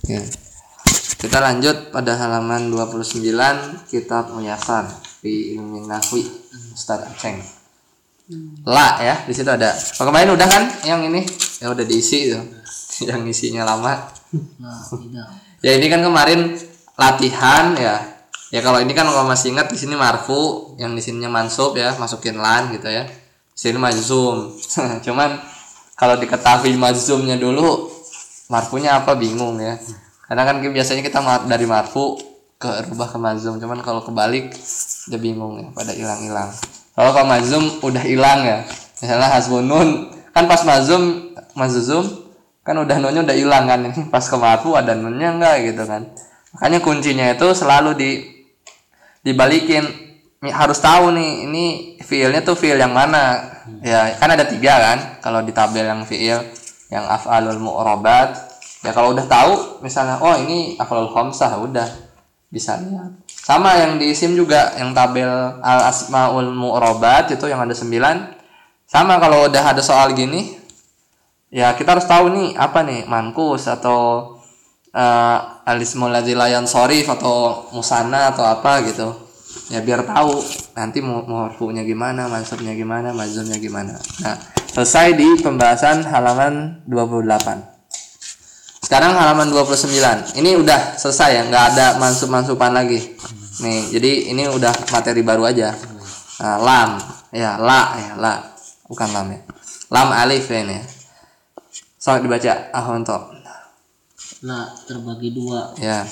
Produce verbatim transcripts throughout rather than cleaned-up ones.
Ya. Kita lanjut pada halaman dua puluh sembilan kitab Muyasar fi ilmin nahwi Ustaz Aceng. La ya, di situ ada. Oh, kemarin udah kan yang ini? Ya udah diisi itu. Yang isinya lama. Nah, tidak. Ya ini kan kemarin latihan ya. Ya kalau ini kan kalau masih ingat di sini marfu, yang di sininya mansub ya, masukin lan gitu ya. Di sini majzum. Cuman kalau diketahui majzumnya dulu, marfunya apa bingung ya. Karena kan biasanya kita dari marfu ke rubah ke majzum, cuman kalau kebalik udah bingung ya, pada hilang-hilang. Kalau kalau majzum udah hilang ya. Misalnya hasbun nun, kan pas majzum majzum kan udah nunnya udah hilang kan, ini pas ke marfu ada nunnya enggak gitu kan. Makanya kuncinya itu selalu di dibalikin, harus tahu nih ini fiilnya tuh fiil yang mana. Ya kan ada tiga kan kalau di tabel yang fiil, yang af'alul mu'rabat. Ya kalau udah tahu misalnya oh ini af'alul khamsah udah bisa lihat. Sama yang di isim juga, yang tabel al asmaul mu'rabat itu yang ada sembilan. Sama kalau udah ada soal gini ya kita harus tahu nih apa nih mankus atau uh, alismul ladzi la yansharif atau musanna atau apa gitu. Ya biar tahu nanti marfu'nya gimana, mansubnya gimana, majzumnya gimana. Nah, selesai di pembahasan halaman dua puluh delapan. Sekarang halaman dua puluh sembilan. Ini udah selesai ya, nggak ada mansub-mansuban lagi. Nih, jadi ini udah materi baru aja. Nah, lam, ya la ya la, bukan lam ya. Lam alif ya ini. Soal dibaca ahonto. La terbagi dua. Ya.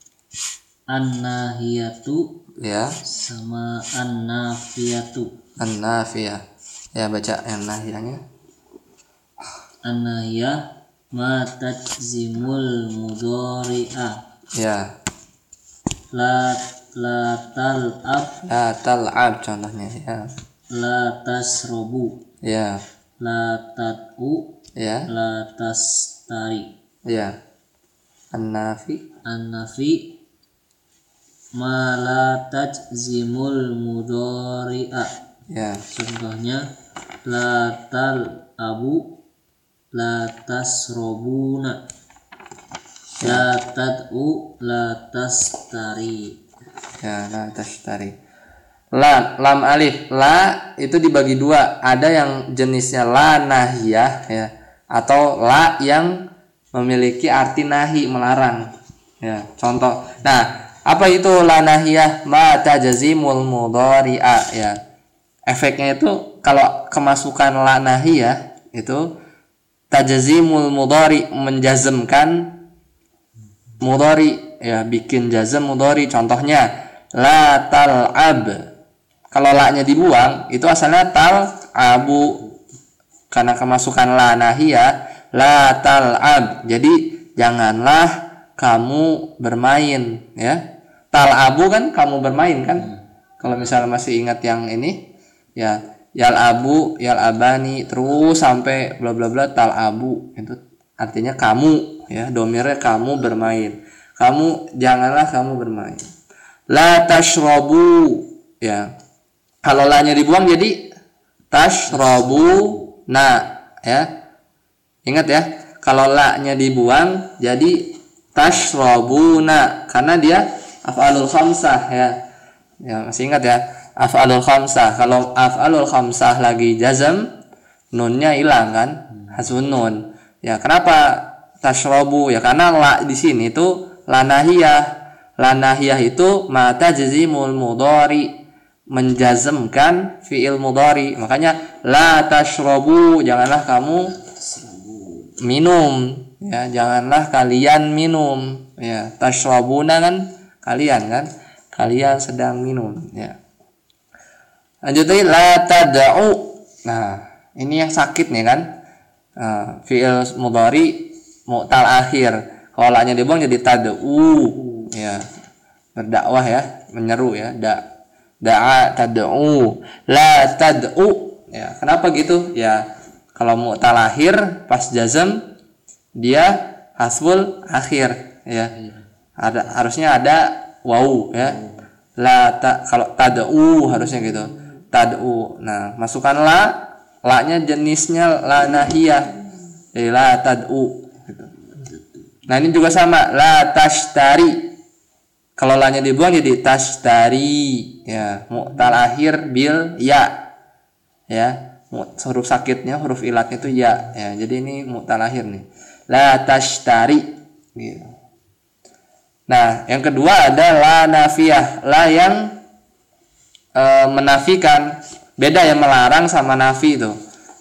An-nahiyatu Ya. sama an-nafiyatu. An-nafiyah. Ya baca yang nahiyahnya. An-nahiyah ma tajzimul mudhari'a. Ya. La la tal'ab. La tal'ab contohnya ya. La tasrobu. Ya. La tad'u. Ya. La tastari. Ya. An-nafi. An-nafi ma la tajzimul mudhari'a. Ya. Contohnya la tal'abu, la tasrobuna, la tad'u, la tastari. Ya, la tashtari. La, lam alif. La itu dibagi dua. Ada yang jenisnya la nahiyah ya, atau la yang memiliki arti nahi, melarang. Ya, contoh. Nah, apa itu la nahiyah? Ma tajzimul mudhari'a ya. Efeknya itu kalau kemasukan la nahiyah itu tajzimul mudhari, menjazmkan mudhari ya, bikin jazm mudhari. Contohnya la tal'ab. Kalau la-nya dibuang itu asalnya tal'abu, karena kemasukan la nahiyah, la tal'ab. Jadi janganlah kamu bermain ya. Tal'abu kan kamu bermain kan. Hmm. Kalau misalnya masih ingat yang ini ya, yal abu, yal abani, terus sampai bla bla bla, tal'abu itu artinya kamu ya, domirnya kamu bermain. Kamu janganlah kamu bermain. La tashrabu ya. Kalau la-nya dibuang jadi tashrabu na ya. Ingat ya, kalau la-nya dibuang jadi tashrabuna, karena dia af'alul khamsah ya. Ya masih ingat ya, af'alul khamsah. Kalau af'alul khamsah lagi jazm, nunnya hilang kan, hasbun nun. Ya kenapa tashrabu ya, karena la di sini itu la nahiyah. La nahiyah itu ma tajzimul mudhari, menjazmkan fi'il mudhari. Makanya la tashrabu, janganlah kamu minum ya, janganlah kalian minum ya. Tashrabuna kan kalian kan, kalian sedang minum ya. Lanjut lagi la tad'u. Nah, ini yang sakit nih kan. Nah, fi'il mudhari mu'tal akhir. Kalau la-nya dibuang jadi tad'u ya. Berdakwah ya, menyeru ya. Da da'a tad'u. La tad'u ya. Kenapa gitu? Ya, kalau mu'tal akhir pas jazm dia hasbul akhir ya. Ada harusnya ada wawu ya. La ta, kalau tad'u harusnya gitu. Tad'u. Nah, masukkan la, la-nya jenisnya la nahiyah. Jadi la tad'u gitu. Nah ini juga sama, la tashtari. Kalau la-nya dibuang jadi tashtari. Ya, mu'tal akhir bil ya. Ya, huruf sakitnya, huruf ilatnya itu ya. Ya, jadi ini mu'tal akhir nih. La tashtari. Gitu. Nah, yang kedua ada la nafiyah, la yang e, menafikan. Beda ya melarang sama nafi itu.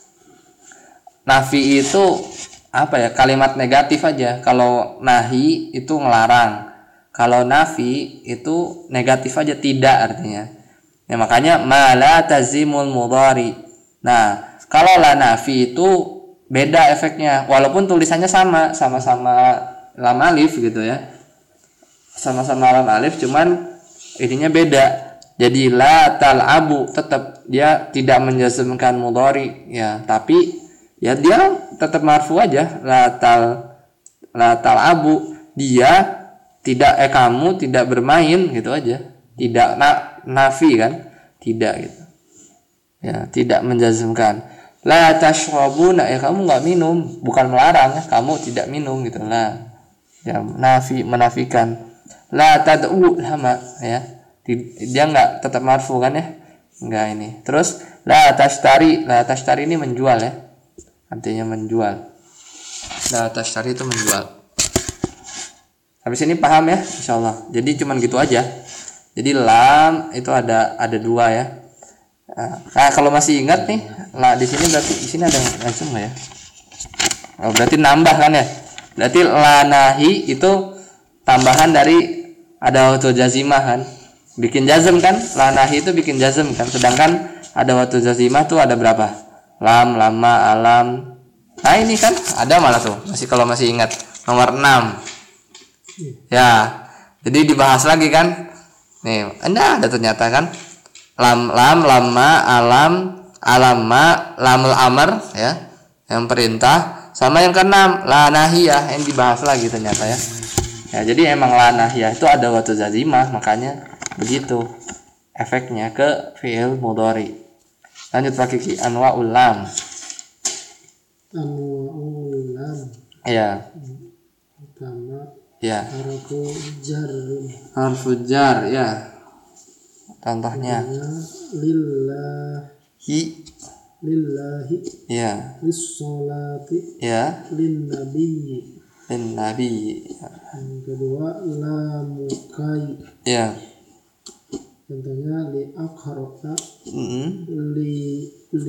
Nafi itu apa ya, kalimat negatif aja. Kalau nahi itu ngelarang, kalau nafi itu negatif aja, tidak artinya ya. Makanya mala tazimul mudhari. Nah kalau la nafi itu beda efeknya, walaupun tulisannya sama, sama-sama lam alif gitu ya, sama-sama lam alif, cuman ininya beda. Jadi la tal'abu tetap dia tidak menjazmkan mudhari ya, tapi ya dia tetap marfu aja, la tal la tal'abu, dia tidak eh kamu tidak bermain gitu aja, tidak na, nafi kan, tidak gitu ya, tidak menjazmkan. La tashrabuna ya kamu nggak minum, bukan melarang ya, kamu tidak minum gitu lah ya, nafi menafikan. La tad'u sama ya, dia nggak tetap marfu kan ya, nggak ini. Terus la tashtari, la tashtari ini menjual ya, artinya menjual. La tashtari itu menjual. Habis ini paham ya insyaallah. Jadi cuman gitu aja. Jadi lam itu ada ada dua ya. Nah kalau masih ingat nih, lah di sini berarti di sini ada langsung nggak ya? Oh, berarti nambah kan ya? Berarti la nahi itu tambahan dari ada waktu jazimah kan? Bikin jazm kan? La nahi itu bikin jazm kan? Sedangkan ada waktu jazimah tuh ada berapa? Lam, lama, alam. Nah ini kan ada malah tuh. Masih kalau masih ingat nomor enam. Ya, jadi dibahas lagi kan? Nih, Anda ada ternyata kan? Lam, lam, lama, alam, alama, lamul amr ya, yang perintah, sama yang keenam la nahiyah yang dibahas lagi ternyata ya. Ya, jadi emang la nahiyah itu ada waktu jazimah, makanya begitu efeknya ke fi'il mudhari. Lanjut Pak Kiki, anwa'ul lam. Anwa'ul lam. Ya. Pertama Ya. harfu jar. Harfu jar ya. Contohnya lillahi, lillahi ya, lis-sholati ya, lin-nabiyyi, lin-nabiyyi. yang kedua lamukai, Ya. contohnya li akhroka, Mm-hmm. li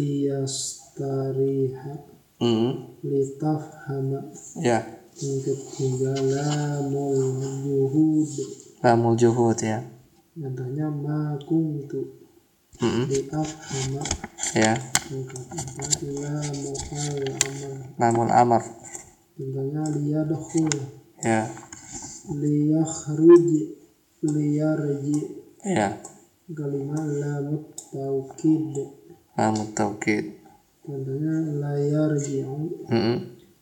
liyastariha, Mm-hmm. li tafhama. Ya. Yang ketiga lamul juhud, Lamul juhud ya. contohnya ma kuntu, Mm-hmm. li afhama. Ya. Yang keempat lamul amr, Lamul amr. contohnya liyadkhul, Ya. liyakhruj, liyarji. Ya. Kelima lamut taukid, Lamut taukid. contohnya layarji'u, Mm-hmm.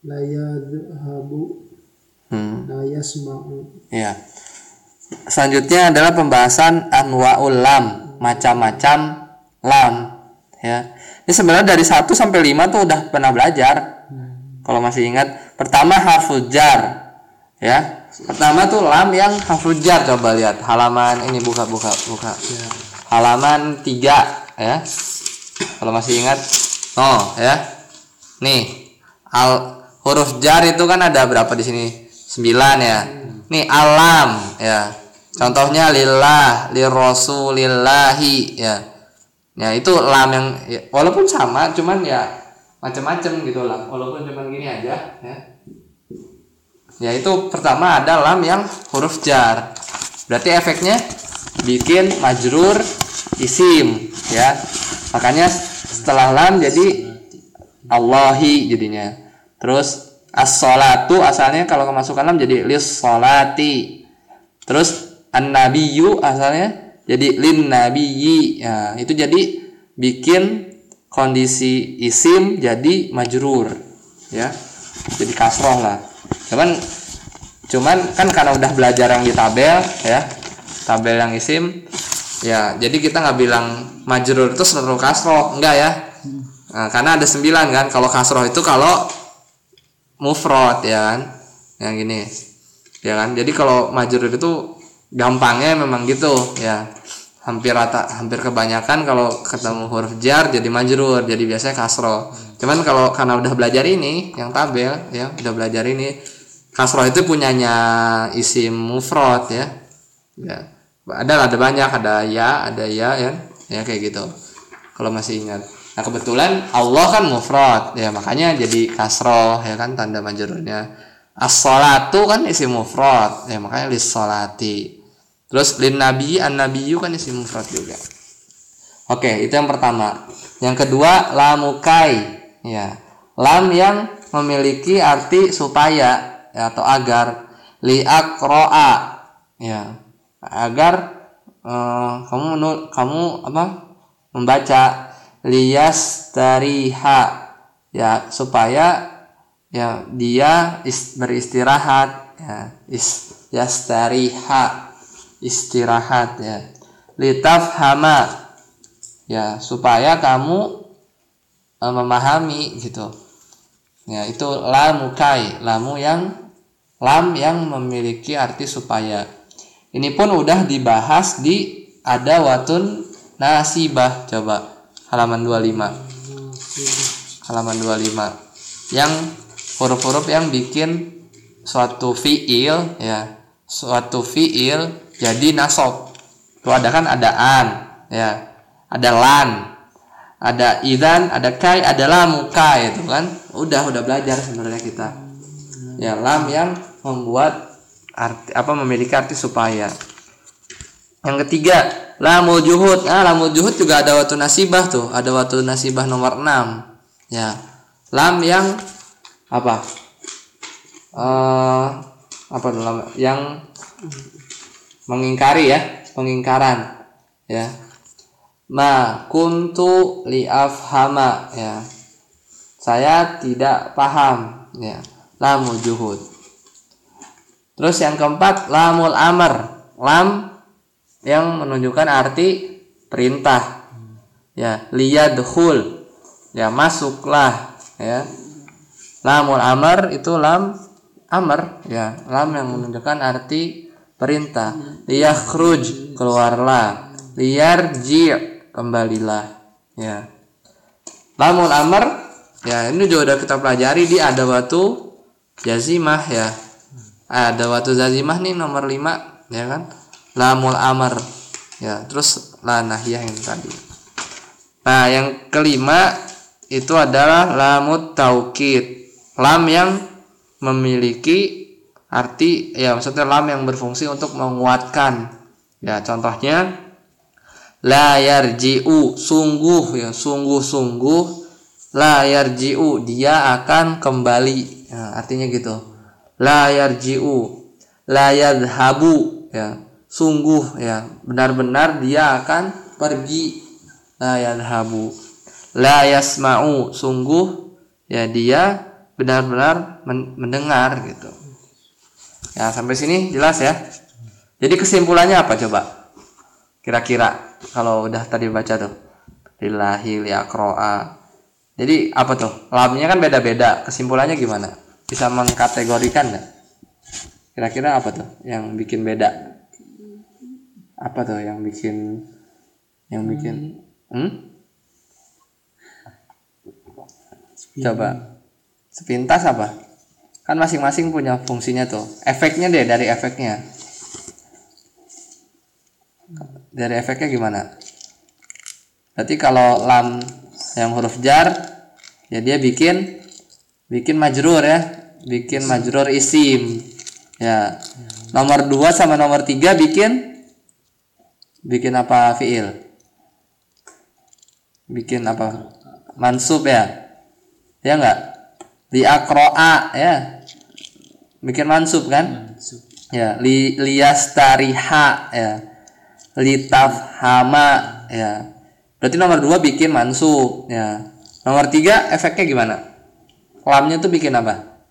layadhabu, Hmm. layasma'u. Ya. Selanjutnya adalah pembahasan anwa'ul lam, macam-macam lam ya. Ini sebenarnya dari satu sampai lima tuh udah pernah belajar. Hmm. Kalau masih ingat, pertama harful jar ya. Pertama tuh lam yang harful jar, coba lihat halaman ini, buka buka buka. Ya. Halaman tiga ya. Kalau masih ingat. Oh, ya. Nih, al huruf jar itu kan ada berapa di sini? sembilan ya. Nih alam ya. Contohnya lillah, lirrasulillahi ya. Ya itu lam yang ya, walaupun sama cuman ya macam-macam gitu lah. Walaupun cuman gini aja ya. Ya itu pertama ada lam yang huruf jar. Berarti efeknya bikin majrur isim ya. Makanya setelah lam jadi Allahi jadinya. Terus as-sholatu asalnya kalau kemasukan lam jadi lis-sholati. Terus an-nabiyyu asalnya jadi lin-nabiyyi. Ya, itu jadi bikin kondisi isim jadi majrur ya. Jadi kasroh lah. Cuman cuman kan karena udah belajar yang di tabel ya. Tabel yang isim ya, jadi kita nggak bilang majrur itu selalu kasroh, enggak ya. Nah, karena ada sembilan kan. Kalau kasroh itu kalau mufrad ya kan. yang gini ya kan. Jadi kalau majrur itu gampangnya memang gitu ya, hampir rata hampir kebanyakan kalau ketemu huruf jar jadi majrur, jadi biasanya kasroh. Cuman kalau karena udah belajar ini yang tabel ya, udah belajar ini kasroh itu punyanya isim mufrad ya ya ada ada banyak, ada ya ada ya ya ya kayak gitu kalau masih ingat. Nah kebetulan Allah kan mufrad ya, makanya jadi kasroh ya kan tanda majrurnya. As-sholatu kan isim mufrad ya, makanya lis-sholati. Terus lin nabi an nabiyyu kan isim mufrad juga. Oke, itu yang pertama. Yang kedua lamukai ya, lam yang memiliki arti supaya ya, atau agar. Li aqro'a ya, agar eh, kamu menul, kamu apa membaca. Liyas tariha ya, supaya ya dia is, beristirahat ya, is yastariha istirahat ya. Litafhama ya, supaya kamu e, memahami gitu ya. Itu lamukai, lamu yang lam yang memiliki arti supaya. Ini pun udah dibahas di adawatun nasibah. Coba halaman dua puluh lima, halaman dua puluh lima yang huruf-huruf yang bikin suatu fiil ya, suatu fiil jadi nasab. Tuh ada kan, ada an ya, ada lan, ada idzan, ada kai, ada lamu kai itu kan. Udah udah belajar sebenarnya kita. Ya, lam yang membuat arti apa memiliki arti supaya. Yang ketiga, lamul juhud. Nah, lamul juhud juga ada waktu nasibah tuh, ada waktu nasibah nomor enam. Ya. Lam yang apa? Uh, apa tuh lam yang mengingkari ya, pengingkaran ya. Ma kuntu li'afhama ya, saya tidak paham ya, lamul juhud. Terus yang keempat lamul amr, lam yang menunjukkan arti perintah ya. Liyadkhul ya, masuklah ya. Lamul amr itu lam amr ya, lam yang menunjukkan arti perintah. Liyakhruj, keluarlah. Liyarji', kembalilah ya. Lamul amr ya, ini juga udah kita pelajari di adawatu jazimah ya. Adawatu jazimah nih nomor lima ya kan. Lamul amr ya, terus la nahiyah yang tadi. Nah yang kelima itu adalah lamut taukid, lam yang memiliki arti ya, maksudnya lam yang berfungsi untuk menguatkan ya. Contohnya la yarji'u, sungguh ya, sungguh-sungguh. La yarji'u, dia akan kembali ya, artinya gitu. La yarji'u, la yadhabu ya, sungguh ya, benar-benar dia akan pergi. La yadhabu. La yasma'u, sungguh ya dia benar-benar mendengar gitu ya. Sampai sini jelas ya. Jadi kesimpulannya apa coba kira-kira kalau udah tadi baca tuh lillahi liaqro'a. Jadi apa tuh, lamnya kan beda-beda, kesimpulannya gimana, bisa mengkategorikan nggak kira-kira apa tuh yang bikin beda? Apa tuh yang bikin yang bikin hmm? Coba sepintas apa? Kan masing-masing punya fungsinya tuh. Efeknya deh, dari efeknya. Dari efeknya gimana? Berarti kalau lam yang huruf jar ya, dia bikin bikin majrur ya, bikin majrur isim ya. Nomor dua sama nomor tiga bikin bikin apa fiil? Bikin apa? Mansub ya. Ya enggak? Li aqro'a ya, bikin mansub kan? Mansub. Ya, li liyastariha ya. Litafhama ya. Berarti nomor dua bikin mansub ya. Nomor tiga efeknya gimana? Lamnya tuh bikin apa?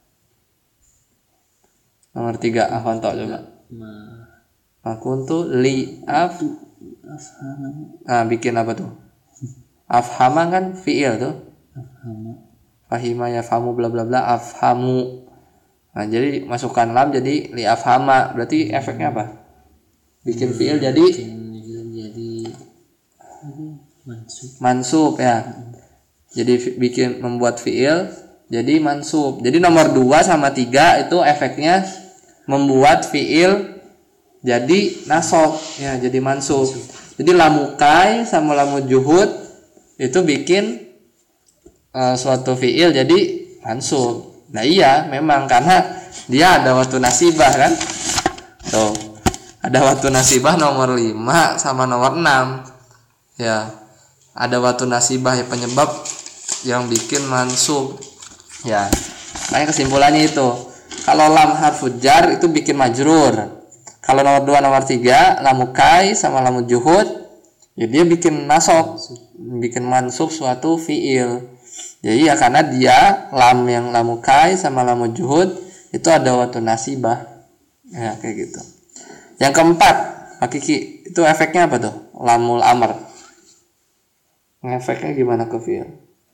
Nomor tiga afonto coba. Makuntu li af nah, bikin apa tuh? Afhama kan fiil tuh. Afhama. Fahima ya famu bla bla bla afhamu. Nah, jadi masukkan lam jadi li afhama. Berarti efeknya apa? Bikin fiil jadi Bikin jadi apa? Mansub. mansub ya. Jadi fi- bikin membuat fiil jadi mansub. Jadi nomor dua sama tiga itu efeknya membuat fiil jadi nasab ya, jadi mansub. Jadi lamukai sama lamu juhud itu bikin uh, suatu fiil jadi mansub. Nah iya memang karena dia ada waktu nasibah kan. Tuh. Ada waktu nasibah nomor lima sama nomor enam. Ya. Ada waktu nasibah ya, penyebab yang bikin mansub. Ya. Makanya kesimpulannya itu. Kalau lam harfu jar itu bikin majrur. Kalau nomor dua nomor tiga lamukai sama lamu juhud ya dia bikin nasab, bikin mansub suatu fiil. Jadi ya karena dia lam yang lamukai sama lamu juhud itu ada waktu nasibah. Ya kayak gitu. Yang keempat, Pak Kiki, itu efeknya apa tuh? Lamul amr. Efeknya gimana ke fiil?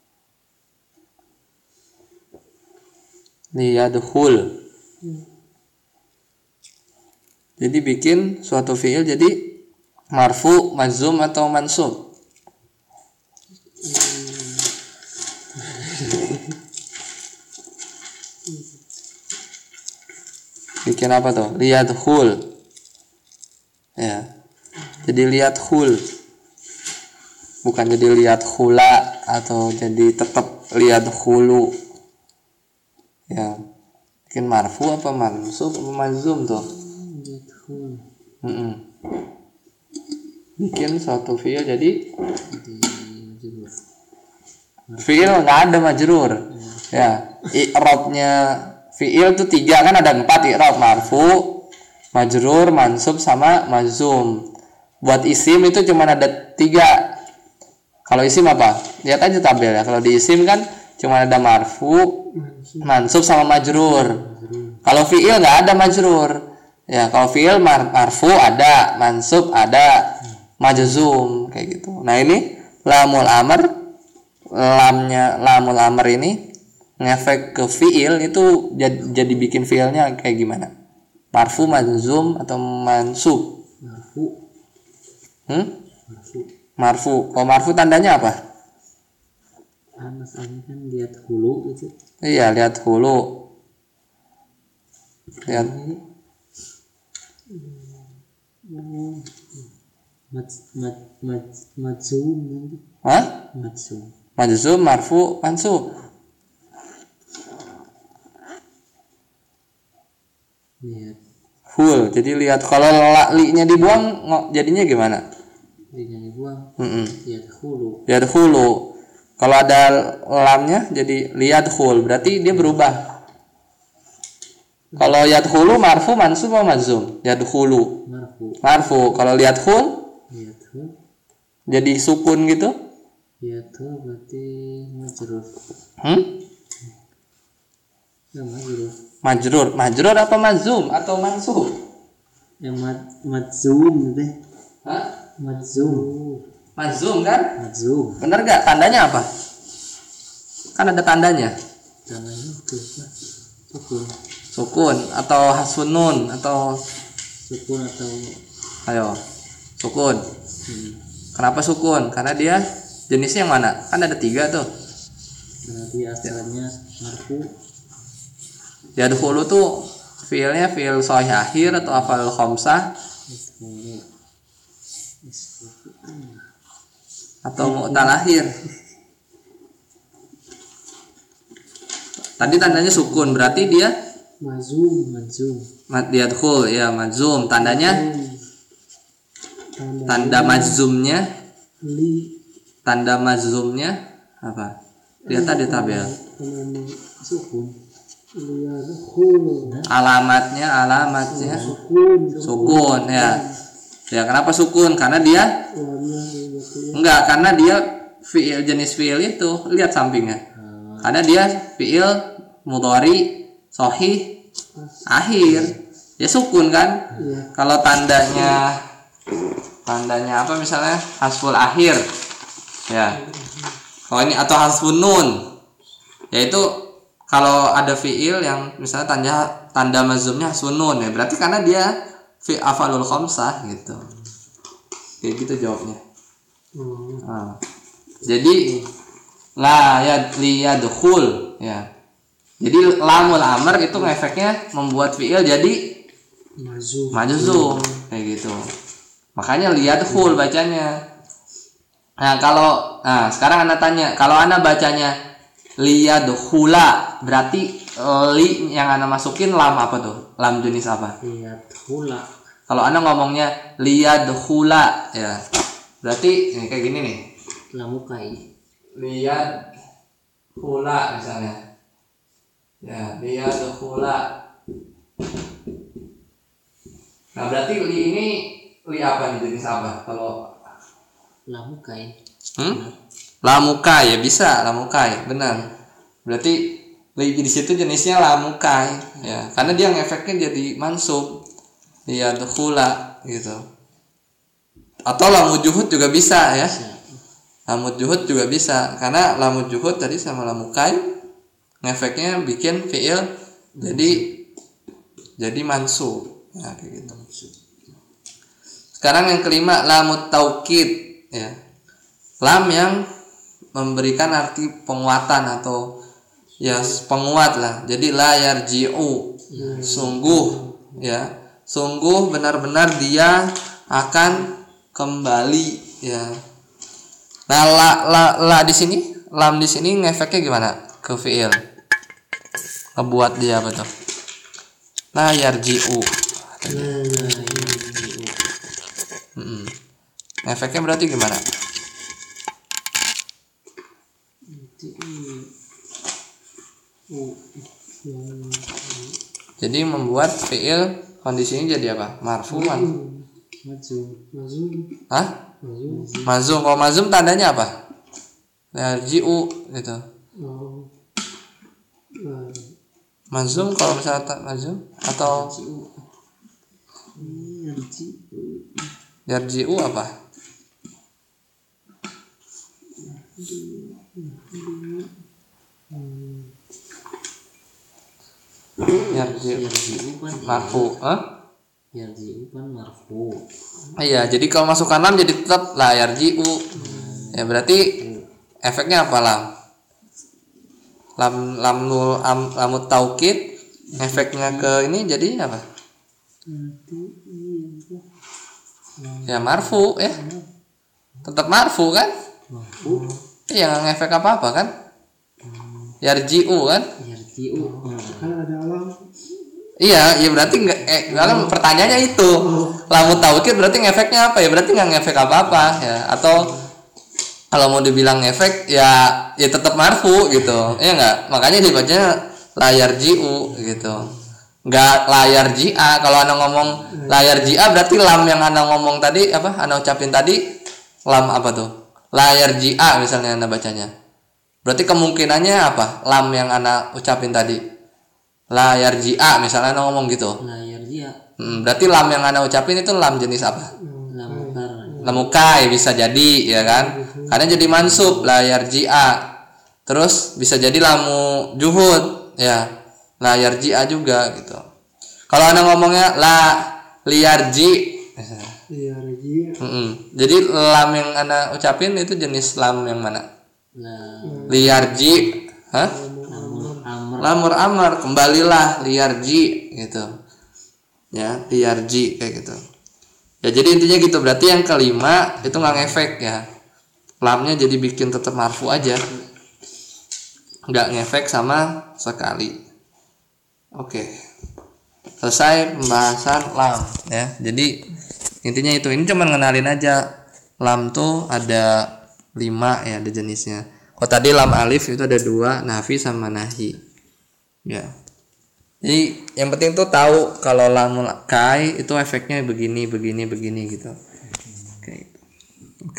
Liyadkhul. Jadi bikin suatu fiil jadi marfu, majzum atau mansub. Bikin apa tuh? Liyadkhul. Ya. Jadi liyadkhul. Bukan jadi liyadkhula atau jadi tetap liyadkhulu. Ya. Bikin marfu apa mansub apa majzum tuh? Yadkhul. Mm-mm. Bikin suatu fiil jadi Majrur. fiil nggak ada majrur. Ya. I'rabnya fiil tuh tiga kan, ada empat i'rab, marfu, majrur, mansub sama majzum. Buat isim itu cuma ada tiga. Kalau isim apa? Lihat aja tabel ya. Kalau di isim kan cuma ada marfu, mansub sama majrur. Kalau fiil nggak ada majrur. Ya kalau fiil mar- marfu ada, mansub ada, majzum kayak gitu. Nah ini lamul amr, lamnya lamul amr ini ngefek ke fiil itu jadi, jadi bikin fiilnya kayak gimana? Marfu, majzum atau mansub? Marfu. Hmm? Marfu. Marfu. Kalau marfu tandanya apa? Ah, masalahnya kan lihat hulu itu. Iya, lihat hulu. Lihat. Oh. Mat mat mat majzum nanti. Hah? Majzum. Majzum, marfu, mansub. Lihat. Hul. Jadi lihat kalau li-nya dibuang ngo- jadinya gimana? Lihat dibuang. Mm-mm. Lihat hulu. Lihat hulu. Kalau ada lamnya jadi lihat hul, berarti dia berubah. Kalau lihat hulu marfu, mansub atau majzum? Lihat hulu. Marfu. Marfu. Kalau lihat hul Lihat hul. jadi sukun gitu. Lihat hul berarti majrur. Hmm? Ya majrur. Majrur. Majrur apa majzum atau mansub? Ya mad majzum deh. Hah? Majzum. Majzum kan? Majzum. Bener gak? Tandanya apa? Kan ada tandanya. Tandanya itu Pak. Sukun. Sukun atau hasfun nun atau Sukun atau ayo sukun. hmm. Kenapa sukun? Karena dia jenisnya yang mana? Kan ada tiga tuh. Berarti asalnya marfu. Yadkhulu tuh fiilnya fiil sahih akhir atau afal khamsah Yadkhulu. atau mu'tal akhir. Tadi tandanya sukun, berarti dia Majzum. Majzum. mat yadkhul ya majzum. Tandanya tanda majzumnya, li tanda majzumnya apa? Lihat tadi tabel. nama Sukun. liyadkhul Alamatnya alamatnya sukun sukun ya. Ya kenapa sukun? Karena dia lamnya berarti enggak, karena dia fiil jenis fiil itu, lihat sampingnya. Karena dia fiil mudhari sahih akhir. Ya sukun kan? iya Kalau tandanya tandanya apa misalnya hasful akhir. Ya. Kalau ini atau hasfun nun. Yaitu kalau ada fiil yang misalnya tanda tanda mazumnya sunun ya, berarti karena dia fi afalul khamsah gitu. Kayak gitu jawabnya. Oh. Nah, jadi la ya liyadkhul ya. Jadi lamul amr itu ngefeknya membuat fiil jadi Mazum. majzum kayak gitu. Makanya liyadkhul bacanya. Nah, kalau nah sekarang Anda tanya, kalau Anda bacanya liyadkhula, berarti li yang Anda masukin lam apa tuh? Lam jenis apa? Lihat hula. Kalau Anda ngomongnya liyadkhula ya. Berarti ini kayak gini nih. Lamukai. Liyadkhula misalnya. Ya, liyadkhula. Nah, berarti li ini li apa nih, jenis apa? Kalau Lamukai. hmm? Lamukai ya, bisa lamukai, benar. Berarti li di situ jenisnya lamukai ya, karena dia ngefeknya jadi mansub. Liyadkhula gitu. Atau lamud juhud juga bisa ya. Lamud juhud juga bisa, karena lamud juhud tadi sama lamukai ngefeknya bikin fiil jadi jadi mansub ya, kayak gitu. Sekarang yang kelima lamut taukid ya, lam yang memberikan arti penguatan atau ya penguat lah. Jadi la yarji'u, sungguh ya, sungguh benar-benar dia akan kembali ya. Nah la la, la di sini, lam di sini ngefeknya gimana ke fiil? Ngebuat dia apa tuh? La yarji'u. Hmm. Efeknya berarti gimana? Jadi membuat fiil kondisinya jadi apa? Marfu'an. Mazum. Mazum. Hah? Mazum. Mazum. Kalau mazum tandanya apa? Yarji'u gitu. Oh. Ah. Mazum kalau misalnya tak mazum atau yarji'u apa? Yarji'u marfu, ah? Yarji'u kan marfu. Iya, jadi kalau masukkan lam jadi tetap la yarji'u. Ya berarti efeknya apa lam? Lam lam nul am, lamut taukid efeknya ke ini jadi apa? Ya marfu ya. Tetap marfu kan? Marfu. Iya, nggak ngefek apa-apa kan? Yarji'u kan? Yarji'u. Kan ada alam. Iya, ya berarti nggak eh kan pertanyaannya itu. Lamut taukid berarti ngefeknya apa ya? Berarti nggak ngefek apa-apa ya. Atau kalau mau dibilang ngefek ya ya tetap marfu gitu. Iya nggak? Makanya dibacanya layar ji'u gitu. Nggak layar ji'a. Kalau Anda ngomong layar ji'a berarti lam yang Anda ngomong tadi apa? Anda ucapin tadi lam apa tuh? Layar ji'a misalnya Anda bacanya. Berarti kemungkinannya apa? Lam yang Anda ucapin tadi layar ji'a misalnya Anda ngomong gitu. Layar ji'a. Hmm, berarti lam yang Anda ucapin itu lam jenis apa? Lamukar. Lamukai bisa jadi ya kan? Karena jadi mansub layar ji'a. Terus bisa jadi lamu juhud ya. Layar ji'a juga gitu. Kalau Anda ngomongnya la liar ji. Liar ji'a. Mm-mm. Jadi lam yang Anda ucapin itu jenis lam yang mana? La Liar ji. Hah? lamur amr. Lamur amar, kembalilah liar ji gitu. Ya, liar ji kayak gitu. Ya jadi intinya gitu, berarti yang kelima itu nggak ngefek ya. Lamnya jadi bikin tetap marfu aja. Nggak ngefek sama sekali. Oke. Selesai pembahasan lam ya. Jadi intinya itu, ini cuma ngenalin aja. Lam tuh ada lima ya, ada jenisnya. Oh tadi lam alif itu ada dua, nafi sama nahi. Ya. Jadi yang penting tuh tahu kalau lamul kai itu efeknya begini, begini, begini gitu.